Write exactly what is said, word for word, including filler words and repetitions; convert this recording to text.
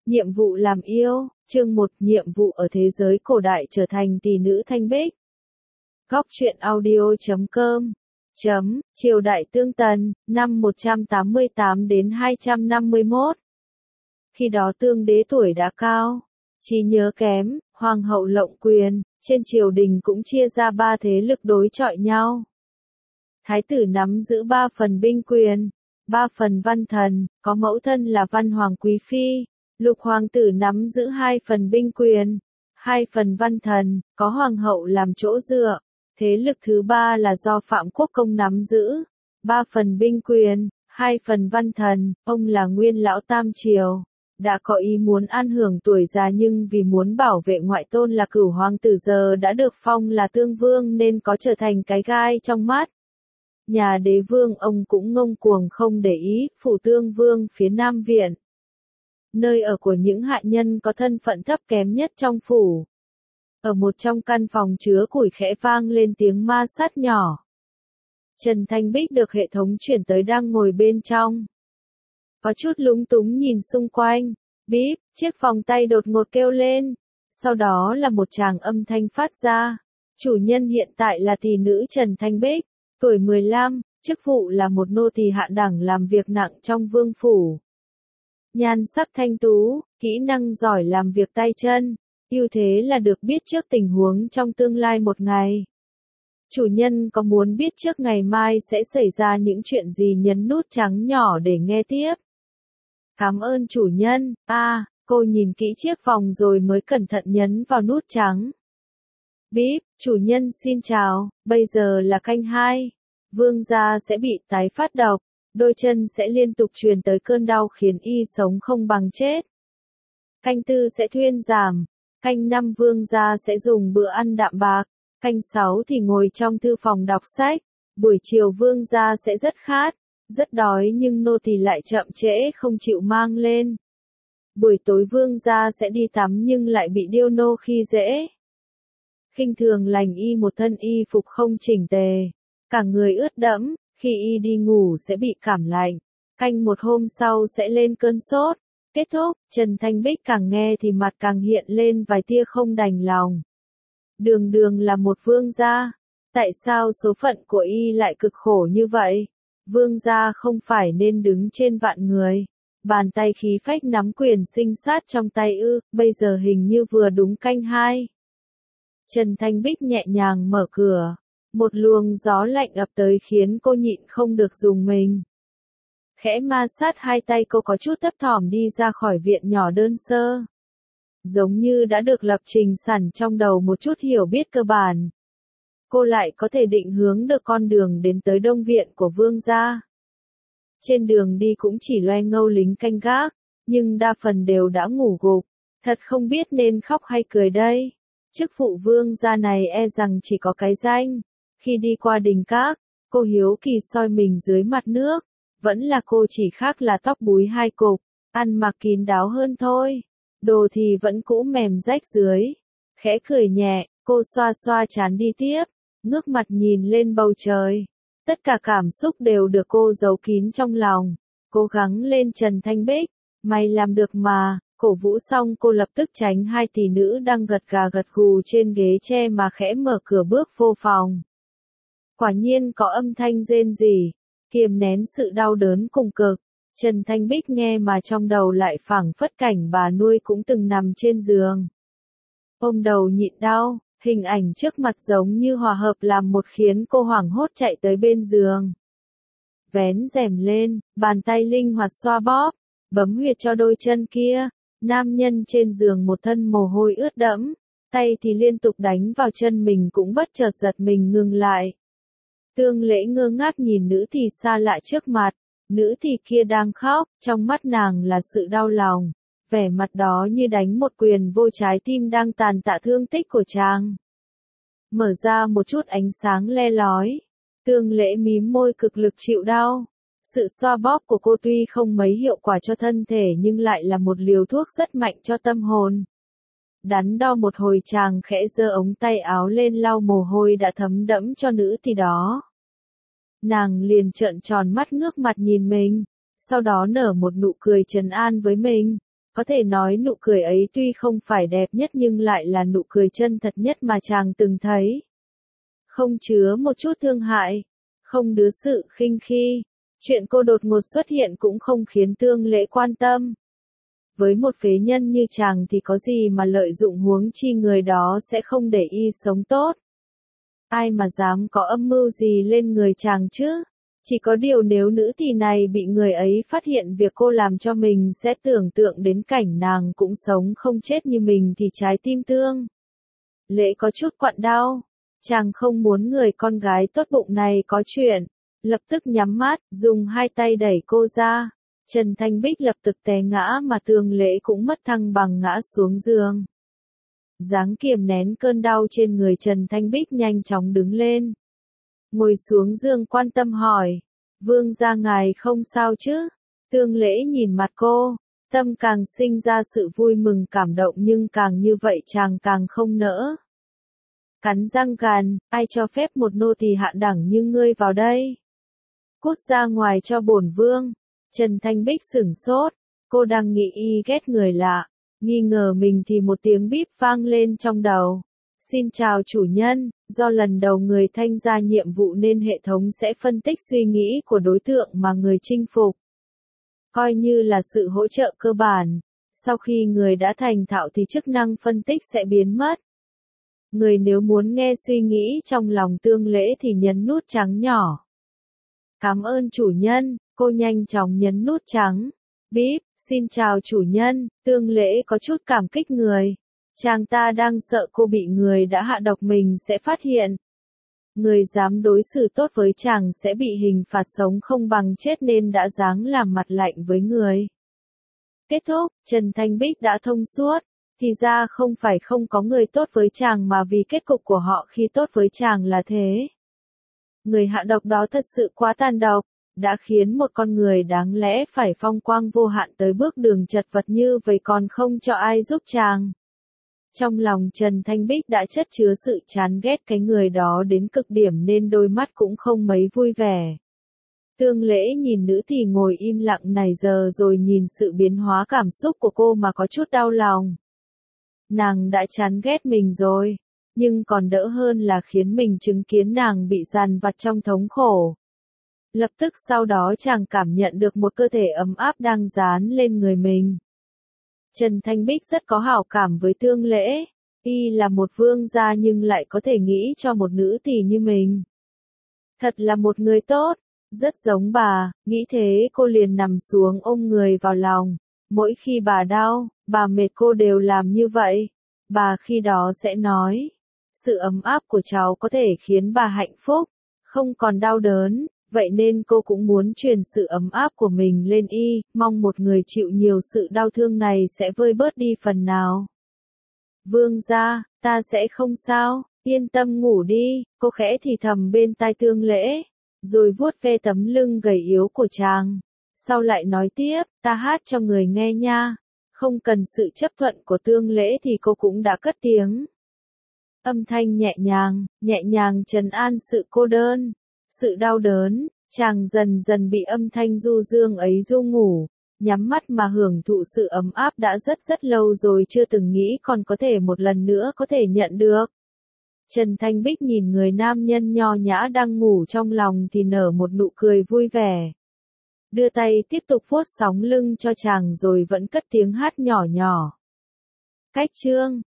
Nhiệm vụ làm yêu, chương một, nhiệm vụ ở thế giới cổ đại trở thành tỷ nữ Thanh Bích. Góc truyện audio chấm com chấm, triều đại Tương Tần, năm một trăm tám mươi tám đến hai trăm năm mươi mốt. Khi đó Tương đế tuổi đã cao, trí nhớ kém, hoàng hậu lộng quyền, trên triều đình cũng chia ra ba thế lực đối chọi nhau. Thái tử nắm giữ ba phần binh quyền, ba phần văn thần, có mẫu thân là văn hoàng quý phi. Lục hoàng tử nắm giữ hai phần binh quyền, hai phần văn thần, có hoàng hậu làm chỗ dựa. Thế lực thứ ba là do Phạm Quốc Công nắm giữ, ba phần binh quyền, hai phần văn thần, ông là nguyên lão tam triều. Đã có ý muốn an hưởng tuổi già nhưng vì muốn bảo vệ ngoại tôn là Cửu hoàng tử giờ đã được phong là Tương Vương nên có trở thành cái gai trong mắt. Nhà đế vương ông cũng ngông cuồng không để ý, phủ Tương Vương phía Nam Viện. Nơi ở của những hạ nhân có thân phận thấp kém nhất trong phủ. Ở một trong căn phòng chứa củi khẽ vang lên tiếng ma sát nhỏ. Trần Thanh Bích được hệ thống chuyển tới đang ngồi bên trong. Có chút lúng túng nhìn xung quanh, bíp, chiếc vòng tay đột ngột kêu lên. Sau đó là một tràng âm thanh phát ra. Chủ nhân hiện tại là tỷ nữ Trần Thanh Bích, tuổi mười lăm, chức vụ là một nô tỳ hạ đẳng làm việc nặng trong vương phủ. Nhan sắc thanh tú, kỹ năng giỏi làm việc tay chân, ưu thế là được biết trước tình huống trong tương lai một ngày. Chủ nhân có muốn biết trước ngày mai sẽ xảy ra những chuyện gì nhấn nút trắng nhỏ để nghe tiếp. Cảm ơn chủ nhân, a à, cô nhìn kỹ chiếc vòng rồi mới cẩn thận nhấn vào nút trắng. Bíp, chủ nhân xin chào, bây giờ là canh hai. Vương gia sẽ bị tái phát độc. Đôi chân sẽ liên tục truyền tới cơn đau khiến y sống không bằng chết. Canh tư sẽ thuyên giảm. Canh năm vương gia sẽ dùng bữa ăn đạm bạc. Canh sáu thì ngồi trong thư phòng đọc sách. Buổi chiều vương gia sẽ rất khát, rất đói nhưng nô tỳ lại chậm trễ không chịu mang lên. Buổi tối vương gia sẽ đi tắm nhưng lại bị điêu nô khi dễ. Khinh thường lành y một thân y phục không chỉnh tề. Cả người ướt đẫm. Khi y đi ngủ sẽ bị cảm lạnh, canh một hôm sau sẽ lên cơn sốt. Kết thúc, Trần Thanh Bích càng nghe thì mặt càng hiện lên vài tia không đành lòng. Đường đường là một vương gia, tại sao số phận của y lại cực khổ như vậy? Vương gia không phải nên đứng trên vạn người. Bàn tay khí phách nắm quyền sinh sát trong tay ư, bây giờ hình như vừa đúng canh hai. Trần Thanh Bích nhẹ nhàng mở cửa. Một luồng gió lạnh ập tới khiến cô nhịn không được rùng mình. Khẽ ma sát hai tay cô có chút thấp thỏm đi ra khỏi viện nhỏ đơn sơ. Giống như đã được lập trình sẵn trong đầu một chút hiểu biết cơ bản. Cô lại có thể định hướng được con đường đến tới đông viện của vương gia. Trên đường đi cũng chỉ loe ngâu lính canh gác, nhưng đa phần đều đã ngủ gục. Thật không biết nên khóc hay cười đây. Chức vụ vương gia này e rằng chỉ có cái danh. Khi đi qua đình các, cô hiếu kỳ soi mình dưới mặt nước, vẫn là cô chỉ khác là tóc búi hai cục, ăn mặc kín đáo hơn thôi, đồ thì vẫn cũ mềm rách dưới. Khẽ cười nhẹ, cô xoa xoa trán đi tiếp, ngước mặt nhìn lên bầu trời. Tất cả cảm xúc đều được cô giấu kín trong lòng, cố gắng lên Trần Thanh Bích, mày làm được mà. Cổ vũ xong cô lập tức tránh hai tỷ nữ đang gật gà gật gù trên ghế tre mà khẽ mở cửa bước vô phòng. Quả nhiên có âm thanh rên rỉ, kiềm nén sự đau đớn cùng cực. Trần Thanh Bích nghe mà trong đầu lại phảng phất cảnh bà nuôi cũng từng nằm trên giường. Ôm đầu nhịn đau, hình ảnh trước mặt giống như hòa hợp làm một khiến cô hoảng hốt chạy tới bên giường. Vén rèm lên, bàn tay linh hoạt xoa bóp, bấm huyệt cho đôi chân kia. Nam nhân trên giường một thân mồ hôi ướt đẫm, tay thì liên tục đánh vào chân mình cũng bất chợt giật mình ngừng lại. Tương Lễ ngơ ngác nhìn nữ thì xa lạ trước mặt, nữ thì kia đang khóc, trong mắt nàng là sự đau lòng, vẻ mặt đó như đánh một quyền vô trái tim đang tàn tạ thương tích của chàng. Mở ra một chút ánh sáng le lói, Tương Lễ mím môi cực lực chịu đau. Sự xoa bóp của cô tuy không mấy hiệu quả cho thân thể nhưng lại là một liều thuốc rất mạnh cho tâm hồn. Đắn đo một hồi chàng khẽ giơ ống tay áo lên lau mồ hôi đã thấm đẫm cho nữ thì đó. Nàng liền trợn tròn mắt ngước mặt nhìn mình, sau đó nở một nụ cười trấn an với mình. Có thể nói nụ cười ấy tuy không phải đẹp nhất nhưng lại là nụ cười chân thật nhất mà chàng từng thấy. Không chứa một chút thương hại, không đứa sự khinh khi. Chuyện cô đột ngột xuất hiện cũng không khiến Tương Lễ quan tâm. Với một phế nhân như chàng thì có gì mà lợi dụng, huống chi người đó sẽ không để y sống tốt. Ai mà dám có âm mưu gì lên người chàng chứ? Chỉ có điều nếu nữ tỳ này bị người ấy phát hiện việc cô làm cho mình sẽ tưởng tượng đến cảnh nàng cũng sống không chết như mình thì trái tim Tương Lễ có chút quặn đau. Chàng không muốn người con gái tốt bụng này có chuyện. Lập tức nhắm mắt, dùng hai tay đẩy cô ra. Trần Thanh Bích lập tức té ngã mà Tương Lễ cũng mất thăng bằng ngã xuống giường. Dáng kiềm nén cơn đau trên người Trần Thanh Bích nhanh chóng đứng lên. Ngồi xuống giường quan tâm hỏi. Vương gia ngài không sao chứ? Tương Lễ nhìn mặt cô. Tâm càng sinh ra sự vui mừng cảm động nhưng càng như vậy chàng càng không nỡ. Cắn răng gàn, ai cho phép một nô tỳ hạ đẳng như ngươi vào đây? Cút ra ngoài cho bổn vương. Trần Thanh Bích sửng sốt. Cô đang nghĩ y ghét người lạ. Nghi ngờ mình thì một tiếng bíp vang lên trong đầu. Xin chào chủ nhân, do lần đầu người thanh ra nhiệm vụ nên hệ thống sẽ phân tích suy nghĩ của đối tượng mà người chinh phục. Coi như là sự hỗ trợ cơ bản. Sau khi người đã thành thạo thì chức năng phân tích sẽ biến mất. Người nếu muốn nghe suy nghĩ trong lòng Tương Lễ thì nhấn nút trắng nhỏ. Cảm ơn chủ nhân, cô nhanh chóng nhấn nút trắng. Bíp, xin chào chủ nhân, Tương Lễ có chút cảm kích người. Chàng ta đang sợ cô bị người đã hạ độc mình sẽ phát hiện. Người dám đối xử tốt với chàng sẽ bị hình phạt sống không bằng chết nên đã dáng làm mặt lạnh với người. Kết thúc, Trần Thanh Bích đã thông suốt. Thì ra không phải không có người tốt với chàng mà vì kết cục của họ khi tốt với chàng là thế. Người hạ độc đó thật sự quá tàn độc, đã khiến một con người đáng lẽ phải phong quang vô hạn tới bước đường chật vật như vậy còn không cho ai giúp chàng. Trong lòng Trần Thanh Bích đã chất chứa sự chán ghét cái người đó đến cực điểm nên đôi mắt cũng không mấy vui vẻ. Tương Lễ nhìn nữ thì ngồi im lặng này giờ rồi nhìn sự biến hóa cảm xúc của cô mà có chút đau lòng. Nàng đã chán ghét mình rồi, nhưng còn đỡ hơn là khiến mình chứng kiến nàng bị dằn vặt trong thống khổ. Lập tức sau đó chàng cảm nhận được một cơ thể ấm áp đang dán lên người mình. Trần Thanh Bích rất có hảo cảm với Tương Lễ, y là một vương gia nhưng lại có thể nghĩ cho một nữ tỳ như mình. Thật là một người tốt, rất giống bà, nghĩ thế cô liền nằm xuống ôm người vào lòng. Mỗi khi bà đau, bà mệt cô đều làm như vậy. Bà khi đó sẽ nói, sự ấm áp của cháu có thể khiến bà hạnh phúc, không còn đau đớn, vậy nên cô cũng muốn truyền sự ấm áp của mình lên y, mong một người chịu nhiều sự đau thương này sẽ vơi bớt đi phần nào. Vương gia, ta sẽ không sao, yên tâm ngủ đi, cô khẽ thì thầm bên tai Tương Lễ, rồi vuốt ve tấm lưng gầy yếu của chàng. Sau lại nói tiếp, ta hát cho người nghe nha. Không cần sự chấp thuận của Tương Lễ thì cô cũng đã cất tiếng. Âm thanh nhẹ nhàng, nhẹ nhàng trấn an sự cô đơn, sự đau đớn, chàng dần dần bị âm thanh du dương ấy du ngủ, nhắm mắt mà hưởng thụ sự ấm áp đã rất rất lâu rồi chưa từng nghĩ còn có thể một lần nữa có thể nhận được. Trần Thanh Bích nhìn người nam nhân nho nhã đang ngủ trong lòng thì nở một nụ cười vui vẻ. Đưa tay tiếp tục vuốt sóng lưng cho chàng rồi vẫn cất tiếng hát nhỏ nhỏ. Cách chương